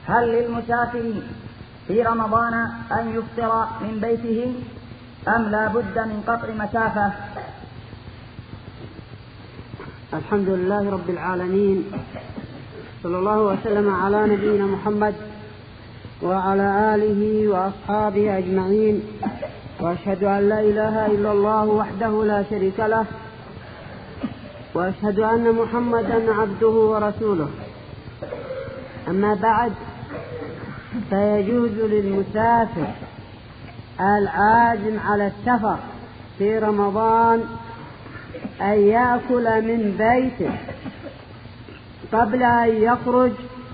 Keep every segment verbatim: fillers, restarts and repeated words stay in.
هل للمسافر في رمضان أن يفطر من بيته أم لا بد من قطع مسافة؟ الحمد لله رب العالمين، صلى الله وسلم على نبينا محمد وعلى آله وأصحابه أجمعين، وأشهد أن لا إله إلا الله وحده لا شريك له، وأشهد أن محمدا عبده ورسوله. أما بعد، فيجوز للمسافر العازم على السفر في رمضان أن يأكل من بيته قبل أن يخرج.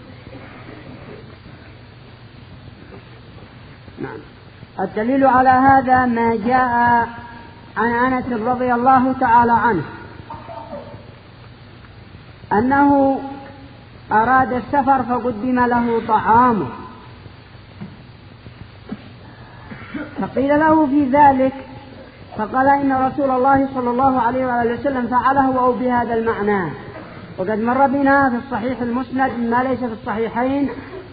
نعم. الدليل على هذا ما جاء عن أنس رضي الله تعالى عنه أنه أراد السفر فقدم له طعامه، فقيل له في ذلك فقال إن رسول الله صلى الله عليه وآله وسلم فعله أو بهذا المعنى. وقد مر بنا في الصحيح المسند ما ليس في الصحيحين.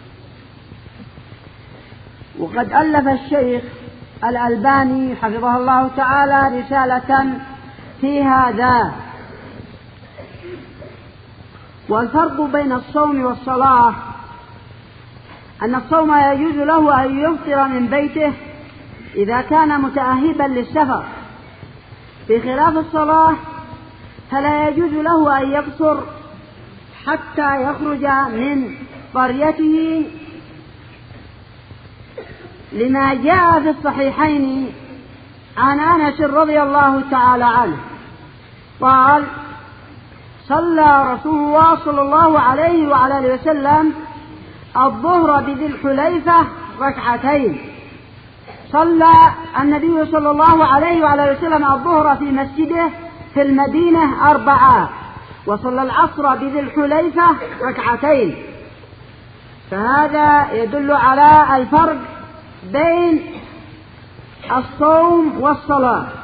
وقد ألف الشيخ الألباني حفظه الله تعالى رسالة في هذا. والفرق بين الصوم والصلاة أن الصوم يجوز له أن يفطر من بيته إذا كان متأهبا للسفر، بخلاف الصلاة فلا يجوز له أن يقصر حتى يخرج من قريته، لما جاء في الصحيحين عن أنس رضي الله تعالى عنه قال: صلى رسول الله صلى الله عليه وعلى آله وسلم الظهر بذي الحليفة ركعتين. صلى النبي صلى الله عليه وعلى آله وسلم الظهر في مسجده في المدينة أربعة، وصلى العصر بذي الحليفة ركعتين. فهذا يدل على الفرق بين الصوم والصلاة.